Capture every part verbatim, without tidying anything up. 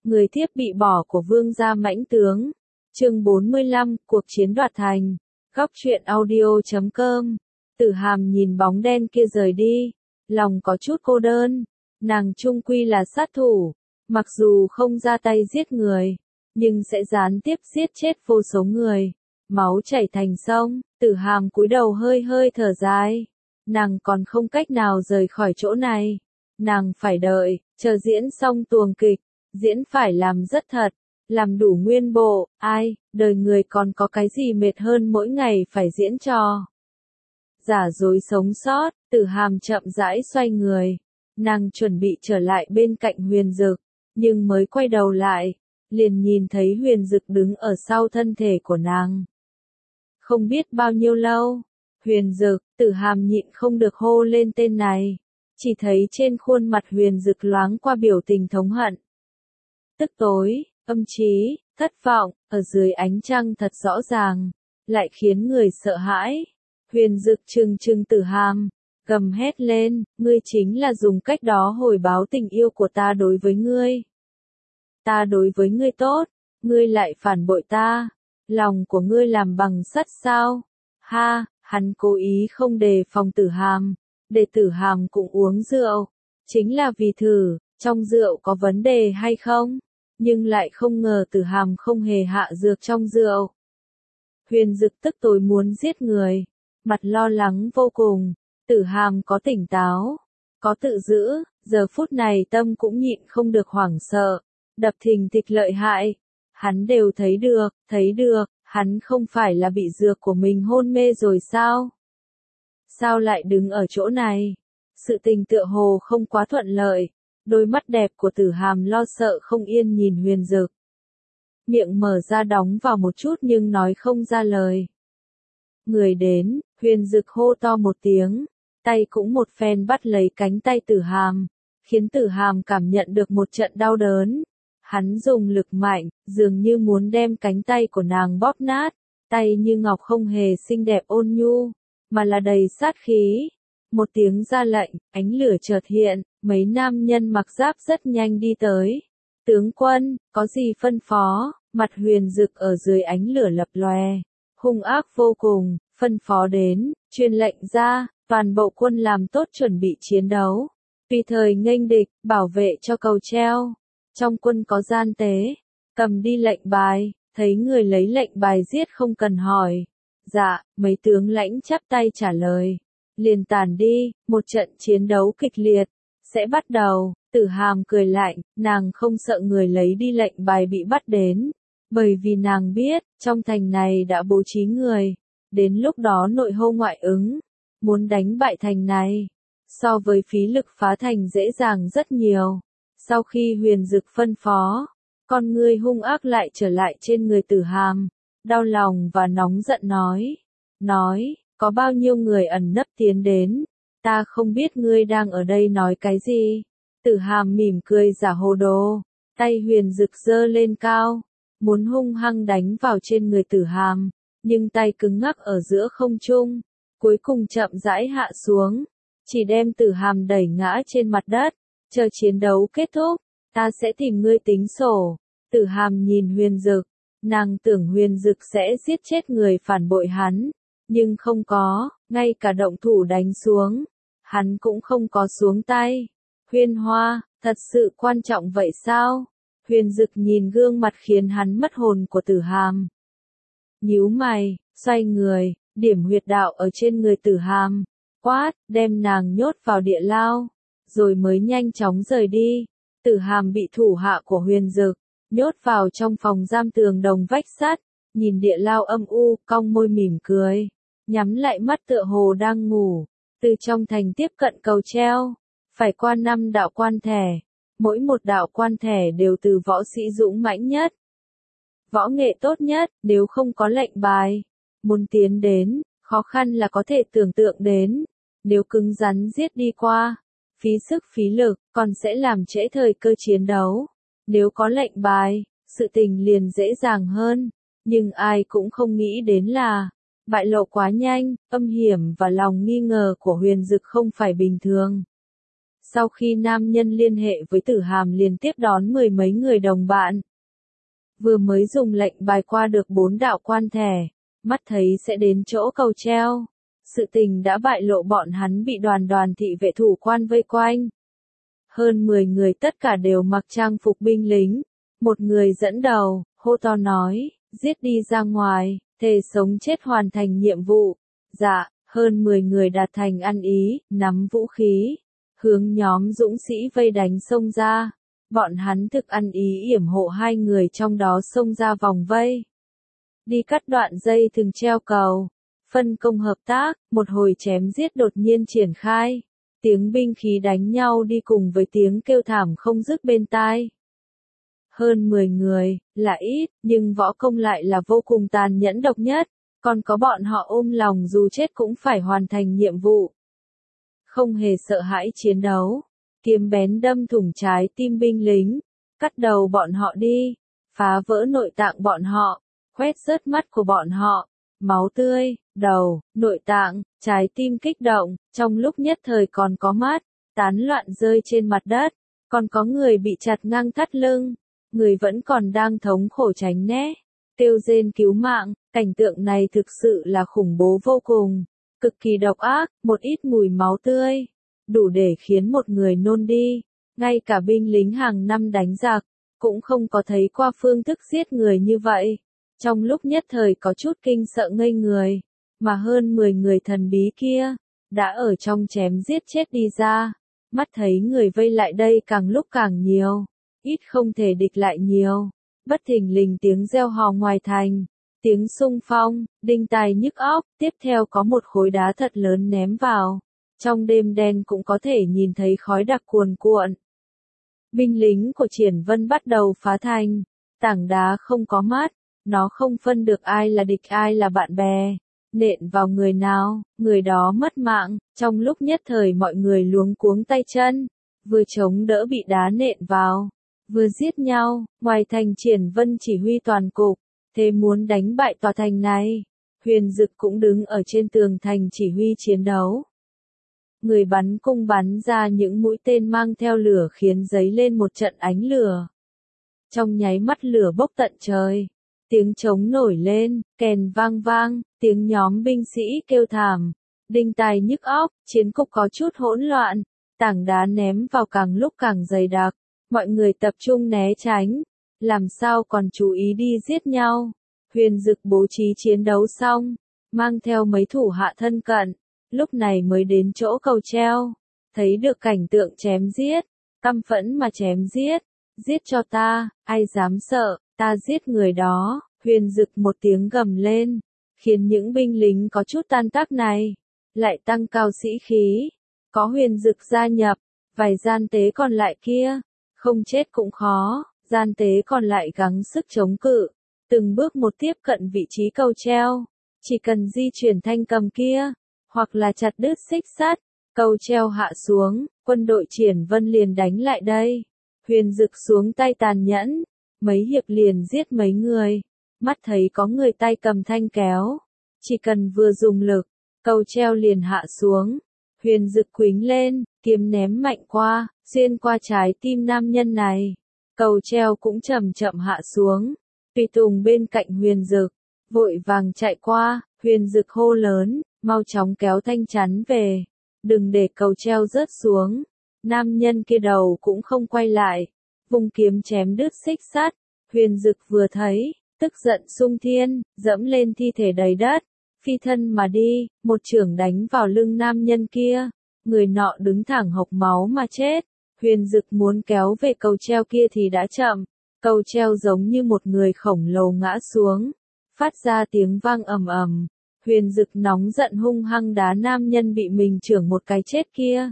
Người thiếp bị bỏ của vương gia mãnh tướng. Chương bốn mươi lăm, cuộc chiến đoạt thành. Góc truyện audio chấm com. Tử Hàm nhìn bóng đen kia rời đi, lòng có chút cô đơn. Nàng chung quy là sát thủ, mặc dù không ra tay giết người, nhưng sẽ gián tiếp giết chết vô số người. Máu chảy thành sông, Tử Hàm cúi đầu hơi hơi thở dài. Nàng còn không cách nào rời khỏi chỗ này. Nàng phải đợi, chờ diễn xong tuồng kịch, diễn phải làm rất thật, làm đủ nguyên bộ. Ai, đời người còn có cái gì mệt hơn mỗi ngày phải diễn trò. Giả dối sống sót, Tử Hàm chậm rãi xoay người. Nàng chuẩn bị trở lại bên cạnh Huyền Dực, nhưng mới quay đầu lại, liền nhìn thấy Huyền Dực đứng ở sau thân thể của nàng. Không biết bao nhiêu lâu, Huyền Dực, Tử Hàm nhịn không được hô lên tên này, chỉ thấy trên khuôn mặt Huyền Dực loáng qua biểu tình thống hận. Tức tối, âm trí, thất vọng, ở dưới ánh trăng thật rõ ràng, lại khiến người sợ hãi. Huyền Dực trừng trừng Tử Hàm, gầm hét lên, ngươi chính là dùng cách đó hồi báo tình yêu của ta đối với ngươi. Ta đối với ngươi tốt, ngươi lại phản bội ta, lòng của ngươi làm bằng sắt sao? Ha, hắn cố ý không đề phòng Tử Hàm, để Tử Hàm cũng uống rượu, chính là vì thử, trong rượu có vấn đề hay không, nhưng lại không ngờ Tử Hàm không hề hạ dược trong rượu. Huyền Dực tức tối muốn giết người, mặt lo lắng vô cùng. Tử Hàm có tỉnh táo, có tự giữ, giờ phút này tâm cũng nhịn không được hoảng sợ, đập thình thịch lợi hại. Hắn đều thấy được, thấy được, hắn không phải là bị dược của mình hôn mê rồi sao? Sao lại đứng ở chỗ này? Sự tình tựa hồ không quá thuận lợi, đôi mắt đẹp của Tử Hàm lo sợ không yên nhìn Huyền Dực. Miệng mở ra đóng vào một chút nhưng nói không ra lời. Người đến, Huyền Dực hô to một tiếng, tay cũng một phen bắt lấy cánh tay Tử Hàm, khiến Tử Hàm cảm nhận được một trận đau đớn. Hắn dùng lực mạnh, dường như muốn đem cánh tay của nàng bóp nát, tay như ngọc không hề xinh đẹp ôn nhu, mà là đầy sát khí. Một tiếng ra lệnh, ánh lửa chợt hiện, mấy nam nhân mặc giáp rất nhanh đi tới. Tướng quân, có gì phân phó? Mặt Huyền Dực ở dưới ánh lửa lập lòe, hung ác vô cùng. Phân phó đến, truyền lệnh ra, toàn bộ quân làm tốt chuẩn bị chiến đấu, tùy thời nghênh địch, bảo vệ cho cầu treo. Trong quân có gian tế, cầm đi lệnh bài, thấy người lấy lệnh bài giết không cần hỏi. Dạ, mấy tướng lãnh chắp tay trả lời. Liền tản đi, một trận chiến đấu kịch liệt sẽ bắt đầu. Tử Hàm cười lạnh, nàng không sợ người lấy đi lệnh bài bị bắt đến, bởi vì nàng biết, trong thành này đã bố trí người. Đến lúc đó nội hô ngoại ứng, muốn đánh bại thành này, so với phí lực phá thành dễ dàng rất nhiều. Sau khi Huyền Dực phân phó, con ngươi hung ác lại trở lại trên người Tử Hàm, đau lòng và nóng giận nói, nói, có bao nhiêu người ẩn nấp tiến đến, ta không biết ngươi đang ở đây nói cái gì. Tử Hàm mỉm cười giả hồ đồ, tay Huyền Dực giơ lên cao, muốn hung hăng đánh vào trên người Tử Hàm. Nhưng tay cứng ngắc ở giữa không trung, cuối cùng chậm rãi hạ xuống, chỉ đem Tử Hàm đẩy ngã trên mặt đất. Chờ chiến đấu kết thúc, ta sẽ tìm ngươi tính sổ. Tử Hàm nhìn Huyền Dực, nàng tưởng Huyền Dực sẽ giết chết người phản bội hắn, nhưng không có, ngay cả động thủ đánh xuống, hắn cũng không có xuống tay. Huyên Hoa, thật sự quan trọng vậy sao? Huyền Dực nhìn gương mặt khiến hắn mất hồn của Tử Hàm, nhíu mày, xoay người, điểm huyệt đạo ở trên người Tử Hàm, quát, đem nàng nhốt vào địa lao, rồi mới nhanh chóng rời đi. Tử Hàm bị thủ hạ của Huyền Dực nhốt vào trong phòng giam tường đồng vách sắt, nhìn địa lao âm u, cong môi mỉm cười, nhắm lại mắt tựa hồ đang ngủ. Từ trong thành tiếp cận cầu treo, phải qua năm đạo quan thẻ, mỗi một đạo quan thẻ đều từ võ sĩ dũng mãnh nhất, võ nghệ tốt nhất. Nếu không có lệnh bài, muốn tiến đến, khó khăn là có thể tưởng tượng đến. Nếu cứng rắn giết đi qua, phí sức phí lực, còn sẽ làm trễ thời cơ chiến đấu. Nếu có lệnh bài, sự tình liền dễ dàng hơn. Nhưng ai cũng không nghĩ đến là, bại lộ quá nhanh, âm hiểm và lòng nghi ngờ của Huyền Dực không phải bình thường. Sau khi nam nhân liên hệ với Tử Hàm liền tiếp đón mười mấy người đồng bạn. Vừa mới dùng lệnh bài qua được bốn đạo quan thẻ, mắt thấy sẽ đến chỗ cầu treo. Sự tình đã bại lộ, bọn hắn bị đoàn đoàn thị vệ thủ quan vây quanh. Hơn mười người tất cả đều mặc trang phục binh lính. Một người dẫn đầu, hô to nói, giết đi ra ngoài, thề sống chết hoàn thành nhiệm vụ. Dạ, hơn mười người đạt thành ăn ý, nắm vũ khí, hướng nhóm dũng sĩ vây đánh xông ra. Bọn hắn thực ăn ý yểm hộ hai người trong đó xông ra vòng vây. Đi cắt đoạn dây thừng treo cầu. Phân công hợp tác, một hồi chém giết đột nhiên triển khai. Tiếng binh khí đánh nhau đi cùng với tiếng kêu thảm không dứt bên tai. Hơn mười người, là ít, nhưng võ công lại là vô cùng tàn nhẫn độc nhất. Còn có bọn họ ôm lòng dù chết cũng phải hoàn thành nhiệm vụ. Không hề sợ hãi chiến đấu. Kiếm bén đâm thủng trái tim binh lính. Cắt đầu bọn họ đi. Phá vỡ nội tạng bọn họ. Khoét rớt mắt của bọn họ. Máu tươi, đầu, nội tạng, trái tim kích động, trong lúc nhất thời còn có mắt, tán loạn rơi trên mặt đất, còn có người bị chặt ngang thắt lưng, người vẫn còn đang thống khổ tránh né, kêu rên cứu mạng, cảnh tượng này thực sự là khủng bố vô cùng, cực kỳ độc ác, một ít mùi máu tươi, đủ để khiến một người nôn đi, ngay cả binh lính hàng năm đánh giặc, cũng không có thấy qua phương thức giết người như vậy. Trong lúc nhất thời có chút kinh sợ ngây người, mà hơn mười người thần bí kia, đã ở trong chém giết chết đi ra, mắt thấy người vây lại đây càng lúc càng nhiều, ít không thể địch lại nhiều, bất thình lình tiếng reo hò ngoài thành, tiếng xung phong, đinh tai nhức óc, tiếp theo có một khối đá thật lớn ném vào, trong đêm đen cũng có thể nhìn thấy khói đặc cuồn cuộn. Binh lính của Triển Vân bắt đầu phá thành, tảng đá không có mắt. Nó không phân được ai là địch ai là bạn bè, nện vào người nào, người đó mất mạng, trong lúc nhất thời mọi người luống cuống tay chân, vừa chống đỡ bị đá nện vào, vừa giết nhau, ngoài thành Triển Vân chỉ huy toàn cục, thế muốn đánh bại tòa thành này, Huyền Dực cũng đứng ở trên tường thành chỉ huy chiến đấu. Người bắn cung bắn ra những mũi tên mang theo lửa khiến giấy lên một trận ánh lửa. Trong nháy mắt lửa bốc tận trời. Tiếng trống nổi lên, kèn vang vang, tiếng nhóm binh sĩ kêu thảm, đinh tai nhức óc, chiến cục có chút hỗn loạn, tảng đá ném vào càng lúc càng dày đặc, mọi người tập trung né tránh, làm sao còn chú ý đi giết nhau. Huyền Dực bố trí chiến đấu xong, mang theo mấy thủ hạ thân cận, lúc này mới đến chỗ cầu treo, thấy được cảnh tượng chém giết, căm phẫn mà chém giết, giết cho ta, ai dám sợ. Ta giết người đó, Huyền Dực một tiếng gầm lên, khiến những binh lính có chút tan tác này, lại tăng cao sĩ khí. Có Huyền Dực gia nhập, vài gian tế còn lại kia, không chết cũng khó, gian tế còn lại gắng sức chống cự, từng bước một tiếp cận vị trí cầu treo, chỉ cần di chuyển thanh cầm kia, hoặc là chặt đứt xích sắt, cầu treo hạ xuống, quân đội Triển Vân liền đánh lại đây. Huyền Dực xuống tay tàn nhẫn. Mấy hiệp liền giết mấy người, mắt thấy có người tay cầm thanh kéo, chỉ cần vừa dùng lực, cầu treo liền hạ xuống, Huyền Dực quýnh lên, kiếm ném mạnh qua, xuyên qua trái tim nam nhân này, cầu treo cũng chậm chậm hạ xuống, Tùy Tùng bên cạnh Huyền Dực, vội vàng chạy qua, Huyền Dực hô lớn, mau chóng kéo thanh chắn về, đừng để cầu treo rớt xuống, nam nhân kia đầu cũng không quay lại. Vùng kiếm chém đứt xích sắt, Huyền Dực vừa thấy, tức giận sung thiên, dẫm lên thi thể đầy đất, phi thân mà đi, một chưởng đánh vào lưng nam nhân kia, người nọ đứng thẳng hộc máu mà chết. Huyền Dực muốn kéo về cầu treo kia thì đã chậm, cầu treo giống như một người khổng lồ ngã xuống, phát ra tiếng vang ầm ầm. Huyền Dực nóng giận hung hăng đá nam nhân bị mình chưởng một cái chết kia.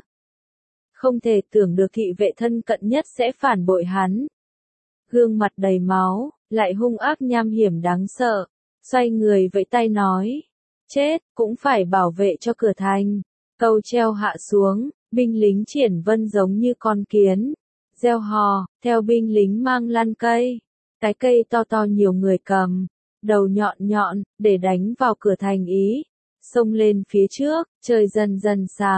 Không thể tưởng được thị vệ thân cận nhất sẽ phản bội hắn. Gương mặt đầy máu, lại hung ác nham hiểm đáng sợ, xoay người vẫy tay nói, chết, cũng phải bảo vệ cho cửa thành. Cầu treo hạ xuống, binh lính Triển Vân giống như con kiến, reo hò, theo binh lính mang lăn cây, cái cây to to nhiều người cầm, đầu nhọn nhọn, để đánh vào cửa thành ý, xông lên phía trước, trời dần dần sáng,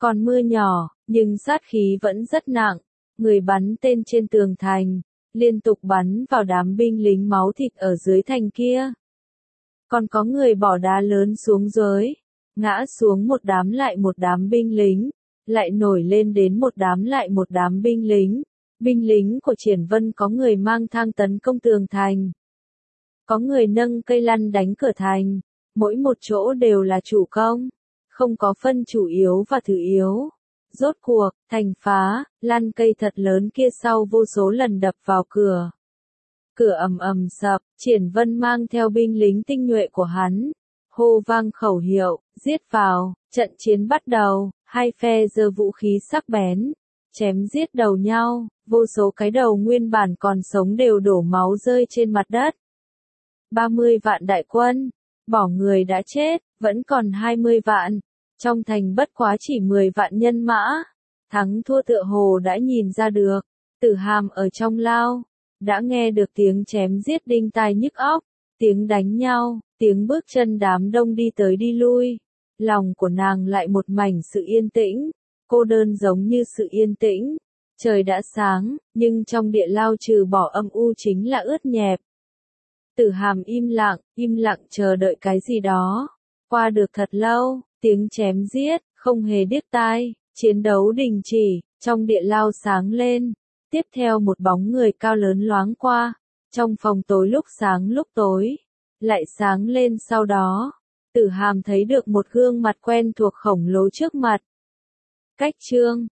Còn mưa nhỏ, nhưng sát khí vẫn rất nặng. Người bắn tên trên tường thành, liên tục bắn vào đám binh lính máu thịt ở dưới thành kia. Còn có người bỏ đá lớn xuống dưới, ngã xuống một đám lại một đám binh lính, lại nổi lên đến một đám lại một đám binh lính. Binh lính của Triển Vân có người mang thang tấn công tường thành, có người nâng cây lăn đánh cửa thành, mỗi một chỗ đều là chủ công, không có phân chủ yếu và thứ yếu. Rốt cuộc, thành phá, lăn cây thật lớn kia sau vô số lần đập vào cửa. Cửa ầm ầm sập, Triển Vân mang theo binh lính tinh nhuệ của hắn, hô vang khẩu hiệu, giết vào, trận chiến bắt đầu, hai phe giơ vũ khí sắc bén, chém giết đầu nhau, vô số cái đầu nguyên bản còn sống đều đổ máu rơi trên mặt đất. ba mươi vạn đại quân, bỏ người đã chết, vẫn còn hai mươi vạn, trong thành bất quá chỉ mười vạn nhân mã, thắng thua tựa hồ đã nhìn ra được. Tử Hàm ở trong lao, đã nghe được tiếng chém giết đinh tai nhức óc, tiếng đánh nhau, tiếng bước chân đám đông đi tới đi lui. Lòng của nàng lại một mảnh sự yên tĩnh, cô đơn giống như sự yên tĩnh. Trời đã sáng, nhưng trong địa lao trừ bỏ âm u chính là ướt nhẹp. Tử Hàm im lặng, im lặng chờ đợi cái gì đó. Qua được thật lâu, tiếng chém giết, không hề điếc tai, chiến đấu đình chỉ, trong địa lao sáng lên. Tiếp theo một bóng người cao lớn loáng qua, trong phòng tối lúc sáng lúc tối, lại sáng lên sau đó. Tử Hàm thấy được một gương mặt quen thuộc khổng lồ trước mặt. Cách Trương,